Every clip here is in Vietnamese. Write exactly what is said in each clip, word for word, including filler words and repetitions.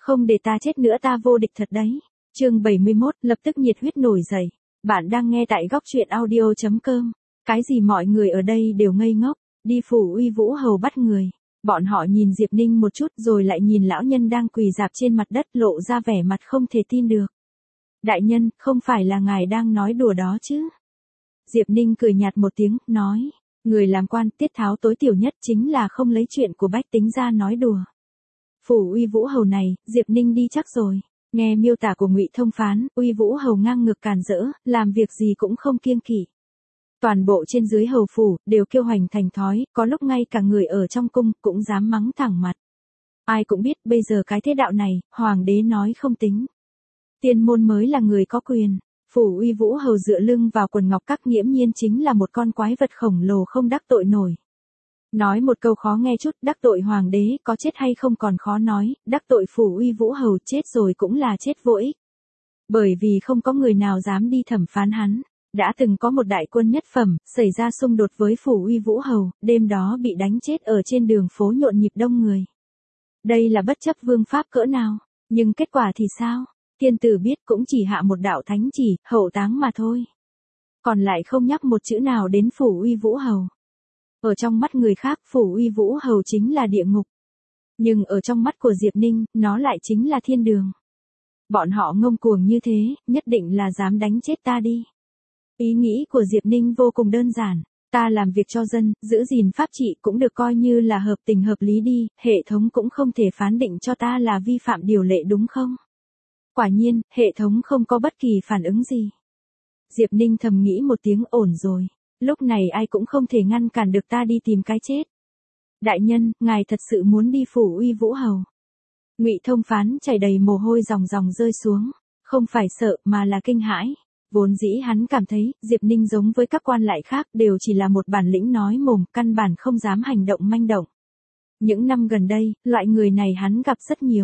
Không để ta chết nữa ta vô địch thật đấy. Chương bảy mươi mốt, lập tức nhiệt huyết nổi dậy. Bạn đang nghe tại góc truyện audio chấm com. Cái gì mọi người ở đây đều ngây ngốc, đi phủ Uy Vũ Hầu bắt người. Bọn họ nhìn Diệp Ninh một chút rồi lại nhìn lão nhân đang quỳ rạp trên mặt đất lộ ra vẻ mặt không thể tin được. Đại nhân, không phải là ngài đang nói đùa đó chứ? Diệp Ninh cười nhạt một tiếng, nói, người làm quan tiết tháo tối thiểu nhất chính là không lấy chuyện của bách tính ra nói đùa. Phủ Uy Vũ Hầu này, Diệp Ninh đi chắc rồi. Nghe miêu tả của Ngụy Thông Phán, Uy Vũ Hầu ngang ngược càn rỡ, làm việc gì cũng không kiêng kỵ. Toàn bộ trên dưới hầu phủ đều kiêu hành thành thói, có lúc ngay cả người ở trong cung cũng dám mắng thẳng mặt. Ai cũng biết bây giờ cái thế đạo này, hoàng đế nói không tính. Tiên môn mới là người có quyền. Phủ Uy Vũ Hầu dựa lưng vào quần ngọc các nghiễm nhiên chính là một con quái vật khổng lồ không đắc tội nổi. Nói một câu khó nghe chút, đắc tội hoàng đế có chết hay không còn khó nói, đắc tội Phủ Uy Vũ Hầu chết rồi cũng là chết vô ích. Bởi vì không có người nào dám đi thẩm phán hắn. Đã từng có một đại quân nhất phẩm, xảy ra xung đột với Phủ Uy Vũ Hầu, đêm đó bị đánh chết ở trên đường phố nhộn nhịp đông người. Đây là bất chấp vương pháp cỡ nào, nhưng kết quả thì sao? Tiên tử biết cũng chỉ hạ một đạo thánh chỉ, hậu táng mà thôi. Còn lại không nhắc một chữ nào đến Phủ Uy Vũ Hầu. Ở trong mắt người khác, Phủ Uy Vũ Hầu chính là địa ngục. Nhưng ở trong mắt của Diệp Ninh, nó lại chính là thiên đường. Bọn họ ngông cuồng như thế, nhất định là dám đánh chết ta đi. Ý nghĩ của Diệp Ninh vô cùng đơn giản. Ta làm việc cho dân, giữ gìn pháp trị cũng được coi như là hợp tình hợp lý đi, hệ thống cũng không thể phán định cho ta là vi phạm điều lệ đúng không? Quả nhiên, hệ thống không có bất kỳ phản ứng gì. Diệp Ninh thầm nghĩ một tiếng ổn rồi. Lúc này ai cũng không thể ngăn cản được ta đi tìm cái chết. Đại nhân, ngài thật sự muốn đi Phủ Uy Vũ Hầu. Ngụy Thông Phán chảy đầy mồ hôi ròng ròng rơi xuống. Không phải sợ mà là kinh hãi. Vốn dĩ hắn cảm thấy, Diệp Ninh giống với các quan lại khác đều chỉ là một bản lĩnh nói mồm, căn bản không dám hành động manh động. Những năm gần đây, loại người này hắn gặp rất nhiều.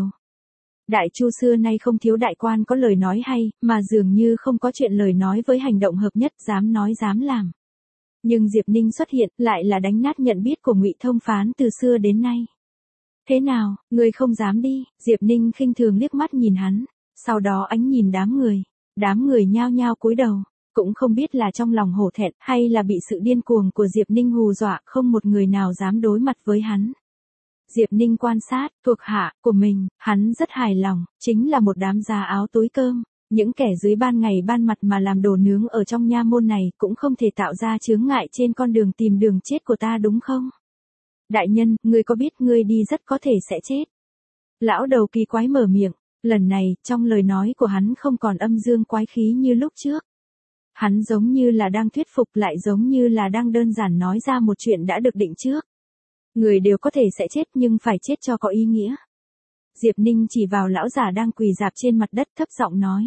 Đại Chu xưa nay không thiếu đại quan có lời nói hay, mà dường như không có chuyện lời nói với hành động hợp nhất, dám nói dám làm. Nhưng Diệp Ninh xuất hiện, lại là đánh nát nhận biết của Ngụy Thông Phán từ xưa đến nay. Thế nào, người không dám đi? Diệp Ninh khinh thường liếc mắt nhìn hắn, sau đó ánh nhìn đám người. Đám người nhao nhao cúi đầu, cũng không biết là trong lòng hổ thẹn hay là bị sự điên cuồng của Diệp Ninh hù dọa, không một người nào dám đối mặt với hắn. Diệp Ninh quan sát, thuộc hạ của mình, hắn rất hài lòng, chính là một đám da áo túi cơm, những kẻ dưới ban ngày ban mặt mà làm đồ nướng ở trong nha môn này cũng không thể tạo ra chướng ngại trên con đường tìm đường chết của ta đúng không? Đại nhân, ngươi có biết ngươi đi rất có thể sẽ chết? Lão đầu kỳ quái mở miệng. Lần này, trong lời nói của hắn không còn âm dương quái khí như lúc trước. Hắn giống như là đang thuyết phục lại giống như là đang đơn giản nói ra một chuyện đã được định trước. Người đều có thể sẽ chết nhưng phải chết cho có ý nghĩa. Diệp Ninh chỉ vào lão giả đang quỳ rạp trên mặt đất thấp giọng nói.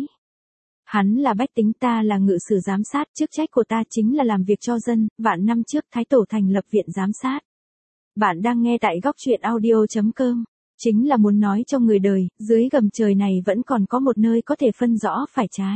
Hắn là bách tính, ta là ngự sử giám sát, chức trách của ta chính là làm việc cho dân, vạn năm trước Thái Tổ thành lập viện giám sát. Bạn đang nghe tại góc truyện audio chấm com. Chính là muốn nói cho người đời, dưới gầm trời này vẫn còn có một nơi có thể phân rõ phải trái.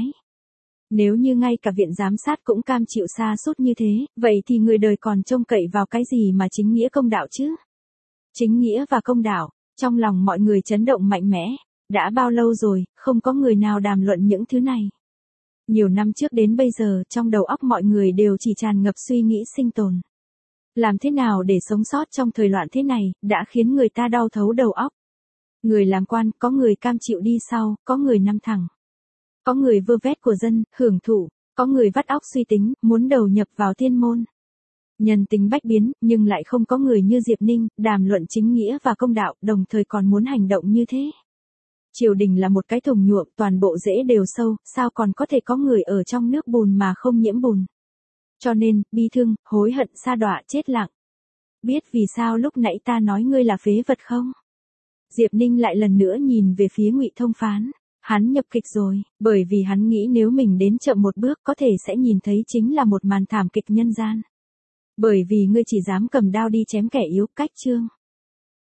Nếu như ngay cả viện giám sát cũng cam chịu sa sút như thế, vậy thì người đời còn trông cậy vào cái gì mà chính nghĩa công đạo chứ? Chính nghĩa và công đạo, trong lòng mọi người chấn động mạnh mẽ. Đã bao lâu rồi, không có người nào đàm luận những thứ này. Nhiều năm trước đến bây giờ, trong đầu óc mọi người đều chỉ tràn ngập suy nghĩ sinh tồn. Làm thế nào để sống sót trong thời loạn thế này, đã khiến người ta đau thấu đầu óc. Người làm quan, có người cam chịu đi sau, có người nằm thẳng. Có người vơ vét của dân, hưởng thụ, có người vắt óc suy tính, muốn đầu nhập vào thiên môn. Nhân tính bách biến, nhưng lại không có người như Diệp Ninh, đàm luận chính nghĩa và công đạo, đồng thời còn muốn hành động như thế. Triều đình là một cái thùng nhuộm, toàn bộ rễ đều sâu, sao còn có thể có người ở trong nước bùn mà không nhiễm bùn. Cho nên, bi thương, hối hận sa đọa chết lặng. Biết vì sao lúc nãy ta nói ngươi là phế vật không? Diệp Ninh lại lần nữa nhìn về phía Ngụy Thông Phán. Hắn nhập kịch rồi, bởi vì hắn nghĩ nếu mình đến chậm một bước có thể sẽ nhìn thấy chính là một màn thảm kịch nhân gian. Bởi vì ngươi chỉ dám cầm đao đi chém kẻ yếu, cách chương.